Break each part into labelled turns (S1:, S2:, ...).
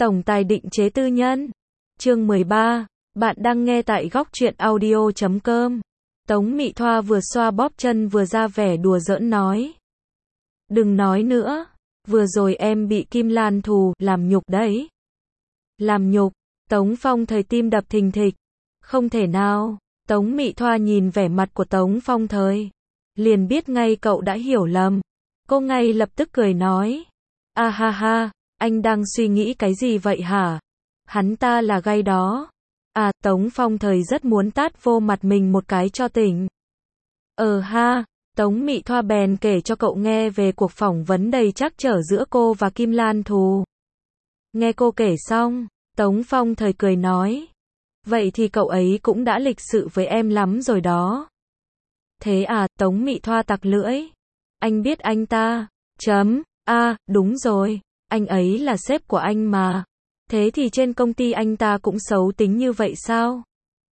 S1: Tổng tài định chế tư nhân. Chương 13. Bạn đang nghe tại góc truyện audio.com. Tống Mị Thoa vừa xoa bóp chân vừa ra vẻ đùa giỡn nói. Đừng nói nữa. Vừa rồi em bị Kim Lan Thù làm nhục đấy. Làm nhục. Tống Phong Thời tim đập thình thịch. Không thể nào. Tống Mị Thoa nhìn vẻ mặt của Tống Phong Thời, liền biết ngay cậu đã hiểu lầm. Cô ngay lập tức cười nói. A ha ha, anh đang suy nghĩ cái gì vậy hả? Hắn ta là gay đó. À, Tống Phong Thời rất muốn tát vô mặt mình một cái cho tỉnh. Ha, Tống Mị Thoa bèn kể cho cậu nghe về cuộc phỏng vấn đầy trắc trở giữa cô và Kim Lan Thù. Nghe cô kể xong, Tống Phong Thời cười nói. Vậy thì cậu ấy cũng đã lịch sự với em lắm rồi đó. Thế à, Tống Mị Thoa tặc lưỡi. Anh biết anh ta. Đúng rồi, anh ấy là sếp của anh mà. Thế thì trên công ty anh ta cũng xấu tính như vậy sao?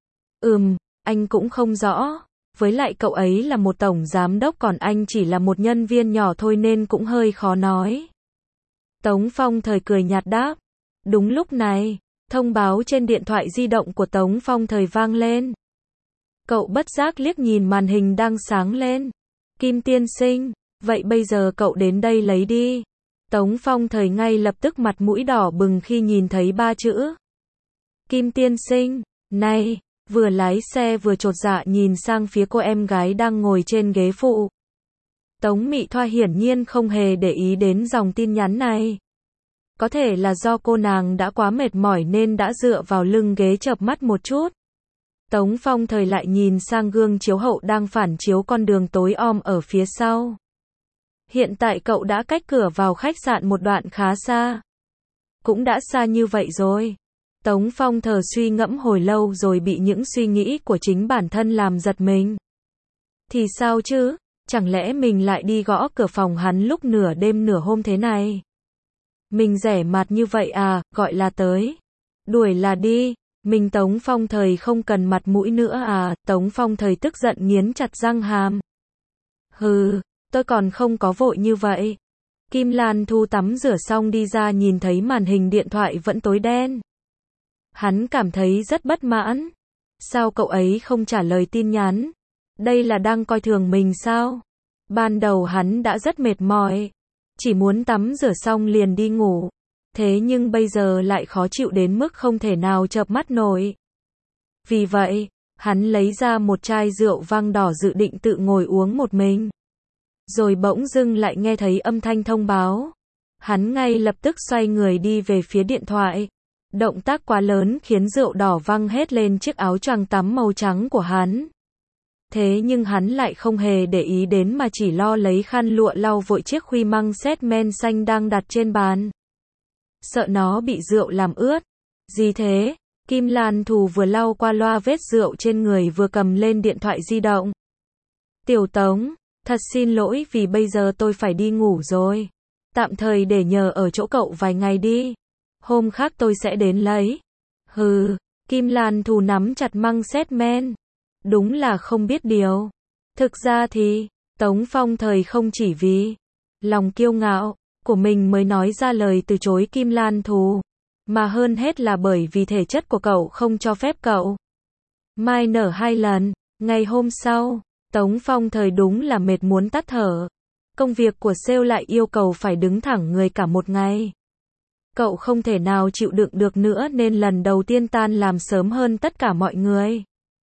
S1: Anh cũng không rõ. Với lại cậu ấy là một tổng giám đốc còn anh chỉ là một nhân viên nhỏ thôi nên cũng hơi khó nói. Tống Phong Thời cười nhạt đáp. Đúng lúc này, thông báo trên điện thoại di động của Tống Phong Thời vang lên. Cậu bất giác liếc nhìn màn hình đang sáng lên. Kim tiên sinh, vậy bây giờ cậu đến đây lấy đi. Tống Phong Thời ngay lập tức mặt mũi đỏ bừng khi nhìn thấy ba chữ. Kim tiên sinh, này, vừa lái xe vừa chột dạ nhìn sang phía cô em gái đang ngồi trên ghế phụ. Tống Mị Thoa hiển nhiên không hề để ý đến dòng tin nhắn này. Có thể là do cô nàng đã quá mệt mỏi nên đã dựa vào lưng ghế chợp mắt một chút. Tống Phong Thời lại nhìn sang gương chiếu hậu đang phản chiếu con đường tối om ở phía sau. Hiện tại cậu đã cách cửa vào khách sạn một đoạn khá xa. Cũng đã xa như vậy rồi. Tống Phong Thời suy ngẫm hồi lâu rồi bị những suy nghĩ của chính bản thân làm giật mình. Thì sao chứ? Chẳng lẽ mình lại đi gõ cửa phòng hắn lúc nửa đêm nửa hôm thế này? Mình rẻ mạt như vậy à, gọi là tới. Đuổi là đi. Mình Tống Phong Thời không cần mặt mũi nữa à? Tống Phong Thời tức giận nghiến chặt răng hàm. Tôi còn không có vội như vậy. Kim Lan Thu tắm rửa xong đi ra nhìn thấy màn hình điện thoại vẫn tối đen. Hắn cảm thấy rất bất mãn. Sao cậu ấy không trả lời tin nhắn? Đây là đang coi thường mình sao? Ban đầu hắn đã rất mệt mỏi. Chỉ muốn tắm rửa xong liền đi ngủ. Thế nhưng bây giờ lại khó chịu đến mức không thể nào chợp mắt nổi. Vì vậy, hắn lấy ra một chai rượu vang đỏ dự định tự ngồi uống một mình. Rồi bỗng dưng lại nghe thấy âm thanh thông báo. Hắn ngay lập tức xoay người đi về phía điện thoại. Động tác quá lớn khiến rượu đỏ văng hết lên chiếc áo choàng tắm màu trắng của hắn. Thế nhưng hắn lại không hề để ý đến mà chỉ lo lấy khăn lụa lau vội chiếc khuy măng set men xanh đang đặt trên bàn. Sợ nó bị rượu làm ướt. Gì thế? Kim Lan Thù vừa lau qua loa vết rượu trên người vừa cầm lên điện thoại di động. Tiểu Tống, thật xin lỗi vì bây giờ tôi phải đi ngủ rồi. Tạm thời để nhờ ở chỗ cậu vài ngày đi. Hôm khác tôi sẽ đến lấy. Kim Lan Thù nắm chặt măng set men. Đúng là không biết điều. Thực ra thì, Tống Phong Thời không chỉ vì lòng kiêu ngạo của mình mới nói ra lời từ chối Kim Lan Thù, mà hơn hết là bởi vì thể chất của cậu không cho phép cậu mai nở hai lần. Ngày hôm sau, Tống Phong Thời đúng là mệt muốn tắt thở. Công việc của sale lại yêu cầu phải đứng thẳng người cả một ngày. Cậu không thể nào chịu đựng được nữa nên lần đầu tiên tan làm sớm hơn tất cả mọi người.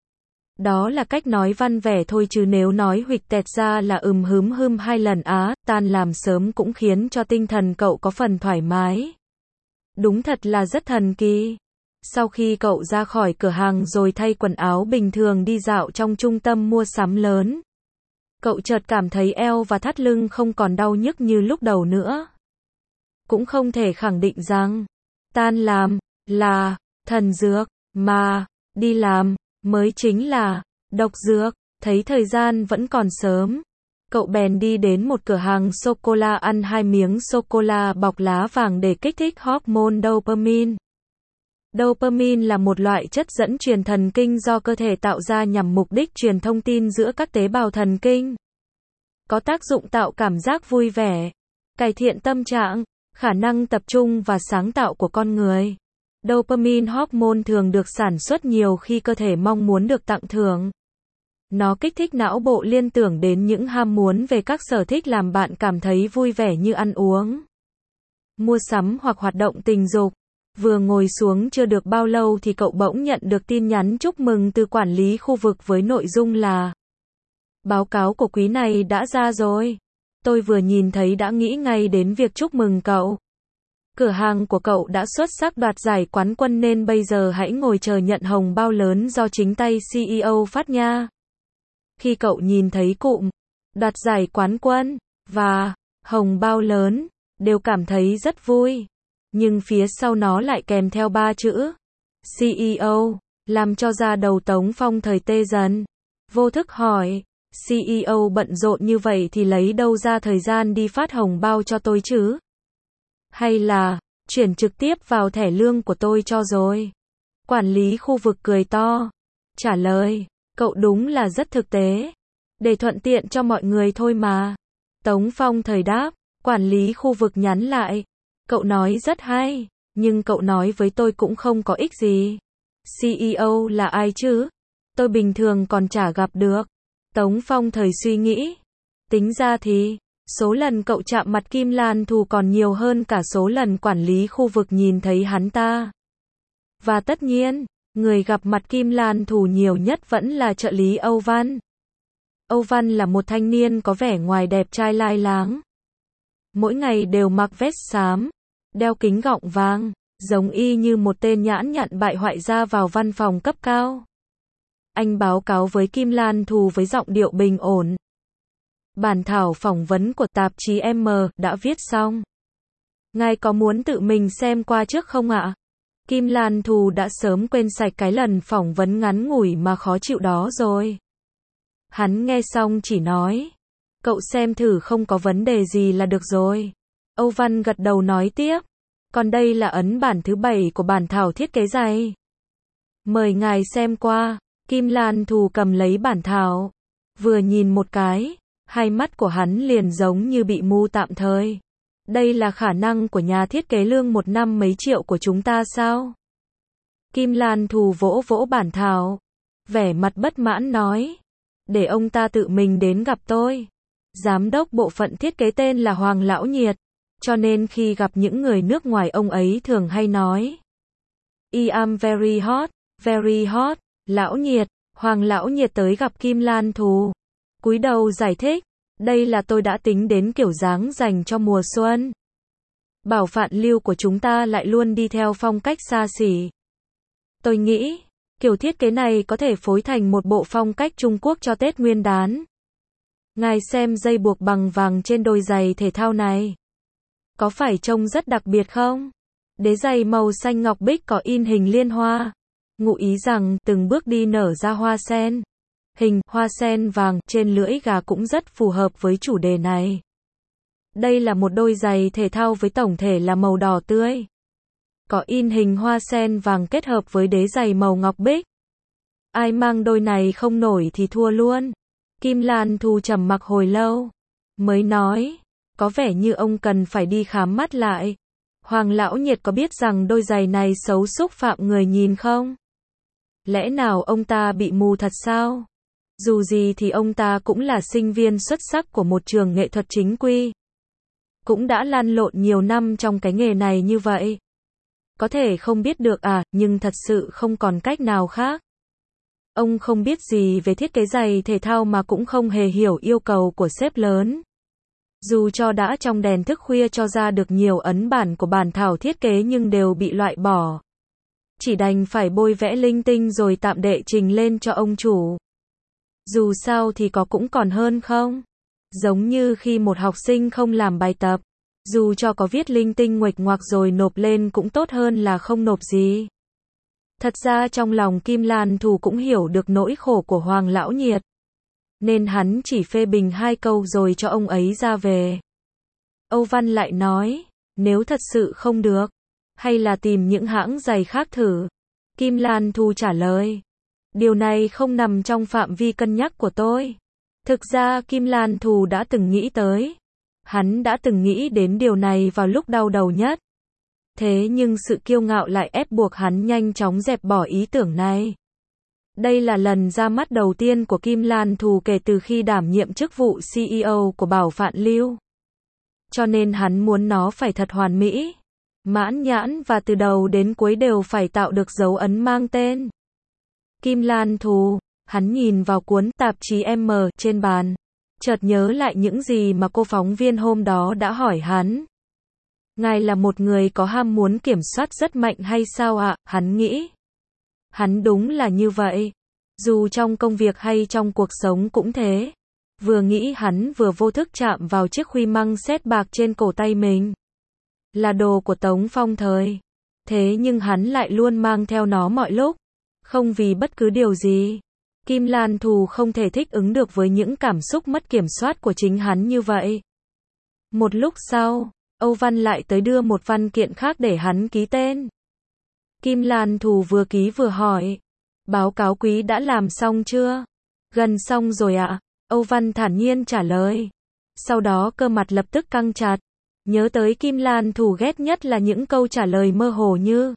S1: Đó là cách nói văn vẻ thôi chứ nếu nói huỵch tẹt ra là hưm hai lần tan làm sớm cũng khiến cho tinh thần cậu có phần thoải mái. Đúng thật là rất thần kỳ. Sau khi cậu ra khỏi cửa hàng rồi thay quần áo bình thường đi dạo trong trung tâm mua sắm lớn, cậu chợt cảm thấy eo và thắt lưng không còn đau nhức như lúc đầu nữa. Cũng không thể khẳng định rằng tan làm là thần dược, mà đi làm mới chính là độc dược. Thấy thời gian vẫn còn sớm, cậu bèn đi đến một cửa hàng sô-cô-la ăn 2 miếng sô-cô-la bọc lá vàng để kích thích hormone dopamine. Dopamine là một loại chất dẫn truyền thần kinh do cơ thể tạo ra nhằm mục đích truyền thông tin giữa các tế bào thần kinh. Có tác dụng tạo cảm giác vui vẻ, cải thiện tâm trạng, khả năng tập trung và sáng tạo của con người. Dopamine hormone thường được sản xuất nhiều khi cơ thể mong muốn được tặng thưởng. Nó kích thích não bộ liên tưởng đến những ham muốn về các sở thích làm bạn cảm thấy vui vẻ như ăn uống, mua sắm hoặc hoạt động tình dục. Vừa ngồi xuống chưa được bao lâu thì cậu bỗng nhận được tin nhắn chúc mừng từ quản lý khu vực với nội dung là: báo cáo của quý này đã ra rồi. Tôi vừa nhìn thấy đã nghĩ ngay đến việc chúc mừng cậu. Cửa hàng của cậu đã xuất sắc đoạt giải quán quân nên bây giờ hãy ngồi chờ nhận hồng bao lớn do chính tay CEO phát nha. Khi cậu nhìn thấy cụm đoạt giải quán quân và hồng bao lớn, đều cảm thấy rất vui. Nhưng phía sau nó lại kèm theo 3 chữ CEO, làm cho da đầu Tống Phong thời tê dần. Vô thức hỏi, CEO bận rộn như vậy thì lấy đâu ra thời gian đi phát hồng bao cho tôi chứ? Hay là chuyển trực tiếp vào thẻ lương của tôi cho rồi? Quản lý khu vực cười to, trả lời, cậu đúng là rất thực tế. Để thuận tiện cho mọi người thôi mà. Tống Phong thời đáp, quản lý khu vực nhắn lại, cậu nói rất hay, nhưng cậu nói với tôi cũng không có ích gì. CEO là ai chứ? Tôi bình thường còn chả gặp được. Tống Phong thời suy nghĩ, tính ra thì số lần cậu chạm mặt Kim Lan Thù còn nhiều hơn cả số lần quản lý khu vực nhìn thấy hắn ta. Và tất nhiên, người gặp mặt Kim Lan Thù nhiều nhất vẫn là trợ lý Âu Văn. Âu Văn là một thanh niên có vẻ ngoài đẹp trai lai láng. Mỗi ngày đều mặc vest xám, đeo kính gọng vàng, giống y như một tên nhãn nhặn bại hoại ra vào văn phòng cấp cao. Anh báo cáo với Kim Lan Thù với giọng điệu bình ổn. Bản thảo phỏng vấn của tạp chí M đã viết xong. Ngài có muốn tự mình xem qua trước không ạ? Kim Lan Thù đã sớm quên sạch cái lần phỏng vấn ngắn ngủi mà khó chịu đó rồi. Hắn nghe xong chỉ nói, cậu xem thử không có vấn đề gì là được rồi. Âu Văn gật đầu nói tiếp, còn đây là ấn bản thứ 7 của bản thảo thiết kế giày. Mời ngài xem qua. Kim Lan Thù cầm lấy bản thảo, vừa nhìn một cái, hai mắt của hắn liền giống như bị mù tạm thời. Đây là khả năng của nhà thiết kế lương một năm mấy triệu của chúng ta sao? Kim Lan Thù vỗ vỗ bản thảo, vẻ mặt bất mãn nói, để ông ta tự mình đến gặp tôi. Giám đốc bộ phận thiết kế tên là Hoàng Lão Nhiệt, cho nên khi gặp những người nước ngoài ông ấy thường hay nói, I am very hot, Lão Nhiệt. Hoàng Lão Nhiệt tới gặp Kim Lan Thù, cúi đầu giải thích, đây là tôi đã tính đến kiểu dáng dành cho mùa xuân. Bảo Phạn Lưu của chúng ta lại luôn đi theo phong cách xa xỉ. Tôi nghĩ, kiểu thiết kế này có thể phối thành một bộ phong cách Trung Quốc cho Tết Nguyên đán. Ngài xem dây buộc bằng vàng trên đôi giày thể thao này. Có phải trông rất đặc biệt không? Đế giày màu xanh ngọc bích có in hình liên hoa. Ngụ ý rằng từng bước đi nở ra hoa sen. Hình hoa sen vàng trên lưỡi gà cũng rất phù hợp với chủ đề này. Đây là một đôi giày thể thao với tổng thể là màu đỏ tươi. Có in hình hoa sen vàng kết hợp với đế giày màu ngọc bích. Ai mang đôi này không nổi thì thua luôn. Kim Lan Thù trầm mặc hồi lâu, mới nói, có vẻ như ông cần phải đi khám mắt lại. Hoàng Lão Nhiệt có biết rằng đôi giày này xấu xúc phạm người nhìn không? Lẽ nào ông ta bị mù thật sao? Dù gì thì ông ta cũng là sinh viên xuất sắc của một trường nghệ thuật chính quy. Cũng đã lăn lộn nhiều năm trong cái nghề này như vậy. Có thể không biết được nhưng thật sự không còn cách nào khác. Ông không biết gì về thiết kế giày thể thao mà cũng không hề hiểu yêu cầu của sếp lớn. Dù cho đã trong đèn thức khuya cho ra được nhiều ấn bản của bản thảo thiết kế nhưng đều bị loại bỏ. Chỉ đành phải bôi vẽ linh tinh rồi tạm đệ trình lên cho ông chủ. Dù sao thì có cũng còn hơn không? Giống như khi một học sinh không làm bài tập, dù cho có viết linh tinh nguệch ngoạc rồi nộp lên cũng tốt hơn là không nộp gì. Thật ra trong lòng Kim Lan Thù cũng hiểu được nỗi khổ của Hoàng Lão Nhiệt. Nên hắn chỉ phê bình 2 câu rồi cho ông ấy ra về. Âu Văn lại nói, nếu thật sự không được, hay là tìm những hãng giày khác thử. Kim Lan Thù trả lời, điều này không nằm trong phạm vi cân nhắc của tôi. Thực ra Kim Lan Thù đã từng nghĩ tới. Hắn đã từng nghĩ đến điều này vào lúc đau đầu nhất. Thế nhưng sự kiêu ngạo lại ép buộc hắn nhanh chóng dẹp bỏ ý tưởng này. Đây là lần ra mắt đầu tiên của Kim Lan Thù kể từ khi đảm nhiệm chức vụ CEO của Bảo Phạn Lưu. Cho nên hắn muốn nó phải thật hoàn mỹ, mãn nhãn và từ đầu đến cuối đều phải tạo được dấu ấn mang tên Kim Lan Thù. Hắn nhìn vào cuốn tạp chí M trên bàn, chợt nhớ lại những gì mà cô phóng viên hôm đó đã hỏi hắn. Ngài là một người có ham muốn kiểm soát rất mạnh hay sao ạ? Hắn nghĩ. Hắn đúng là như vậy. Dù trong công việc hay trong cuộc sống cũng thế. Vừa nghĩ hắn vừa vô thức chạm vào chiếc khuy măng sét bạc trên cổ tay mình. Là đồ của Tống Phong Thời. Thế nhưng hắn lại luôn mang theo nó mọi lúc. Không vì bất cứ điều gì. Kim Lan Thù không thể thích ứng được với những cảm xúc mất kiểm soát của chính hắn như vậy. Một lúc sau, Âu Văn lại tới đưa một văn kiện khác để hắn ký tên. Kim Lan Thù vừa ký vừa hỏi. Báo cáo quý đã làm xong chưa? Gần xong rồi ạ. Âu Văn thản nhiên trả lời. Sau đó cơ mặt lập tức căng chặt. Nhớ tới Kim Lan Thù ghét nhất là những câu trả lời mơ hồ như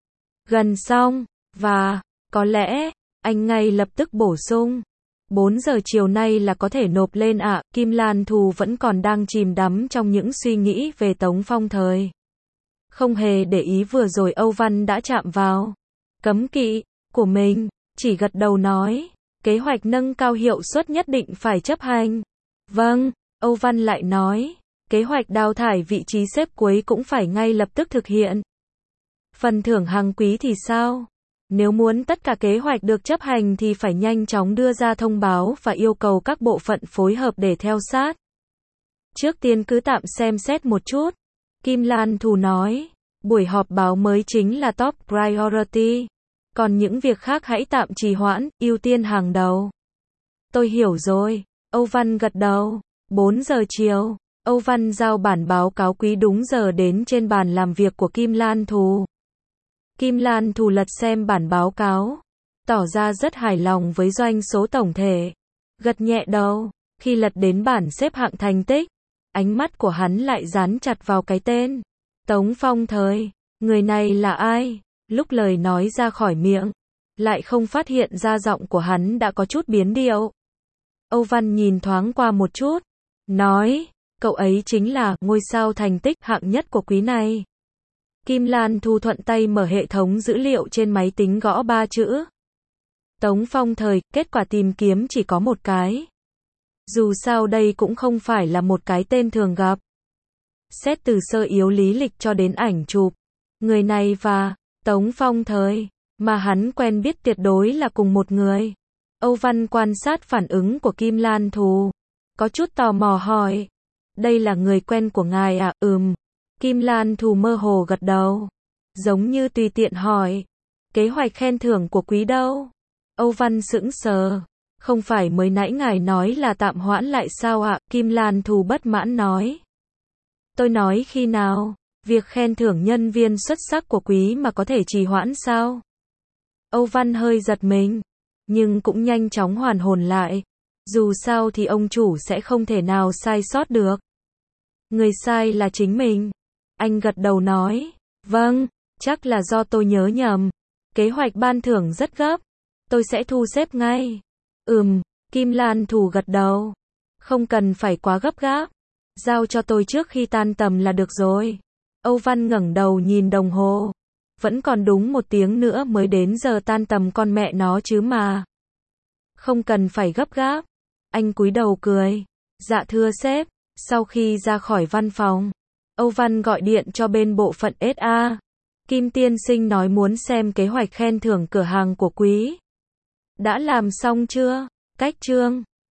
S1: gần xong, và có lẽ, anh ngay lập tức bổ sung. 4 giờ chiều nay là có thể nộp lên ạ. Kim Lan Thù vẫn còn đang chìm đắm trong những suy nghĩ về Tống Phong Thời. Không hề để ý vừa rồi Âu Văn đã chạm vào cấm kỵ của mình, chỉ gật đầu nói, kế hoạch nâng cao hiệu suất nhất định phải chấp hành. Vâng, Âu Văn lại nói, kế hoạch đào thải vị trí xếp cuối cũng phải ngay lập tức thực hiện. Phần thưởng hàng quý thì sao? Nếu muốn tất cả kế hoạch được chấp hành thì phải nhanh chóng đưa ra thông báo và yêu cầu các bộ phận phối hợp để theo sát. Trước tiên cứ tạm xem xét một chút. Kim Lan Thù nói, buổi họp báo mới chính là top priority. Còn những việc khác hãy tạm trì hoãn, ưu tiên hàng đầu. Tôi hiểu rồi. Âu Văn gật đầu. 4 giờ chiều, Âu Văn giao bản báo cáo quý đúng giờ đến trên bàn làm việc của Kim Lan Thù. Kim Lan Thù lật xem bản báo cáo, tỏ ra rất hài lòng với doanh số tổng thể. Gật nhẹ đầu, khi lật đến bản xếp hạng thành tích, ánh mắt của hắn lại dán chặt vào cái tên Tống Phong Thời. Người này là ai? Lúc lời nói ra khỏi miệng, lại không phát hiện ra giọng của hắn đã có chút biến điệu. Âu Văn nhìn thoáng qua một chút, nói, cậu ấy chính là ngôi sao thành tích hạng nhất của quý này. Kim Lan Thù thuận tay mở hệ thống dữ liệu trên máy tính gõ 3 chữ. Tống Phong Thời, kết quả tìm kiếm chỉ có một cái. Dù sao đây cũng không phải là một cái tên thường gặp. Xét từ sơ yếu lý lịch cho đến ảnh chụp, người này và Tống Phong Thời mà hắn quen biết tuyệt đối là cùng một người. Âu Văn quan sát phản ứng của Kim Lan Thù, có chút tò mò hỏi, đây là người quen của ngài à? Kim Lan Thù mơ hồ gật đầu, giống như tùy tiện hỏi, kế hoạch khen thưởng của quý đâu? Âu Văn sững sờ, không phải mới nãy ngài nói là tạm hoãn lại sao ạ? Kim Lan Thù bất mãn nói. Tôi nói khi nào? Việc khen thưởng nhân viên xuất sắc của quý mà có thể trì hoãn sao? Âu Văn hơi giật mình, nhưng cũng nhanh chóng hoàn hồn lại. Dù sao thì ông chủ sẽ không thể nào sai sót được. Người sai là chính mình. Anh gật đầu nói, vâng, chắc là do tôi nhớ nhầm. Kế hoạch ban thưởng rất gấp. Tôi sẽ thu xếp ngay. Kim Lan Thù gật đầu. Không cần phải quá gấp gáp. Giao cho tôi trước khi tan tầm là được rồi. Âu Văn ngẩng đầu nhìn đồng hồ. Vẫn còn đúng 1 tiếng nữa mới đến giờ tan tầm con mẹ nó chứ mà. Không cần phải gấp gáp. Anh cúi đầu cười. Dạ thưa sếp. Sau khi ra khỏi văn phòng, Âu Văn gọi điện cho bên bộ phận SA. Kim tiên sinh nói muốn xem kế hoạch khen thưởng cửa hàng của quý. Đã làm xong chưa? Cách chương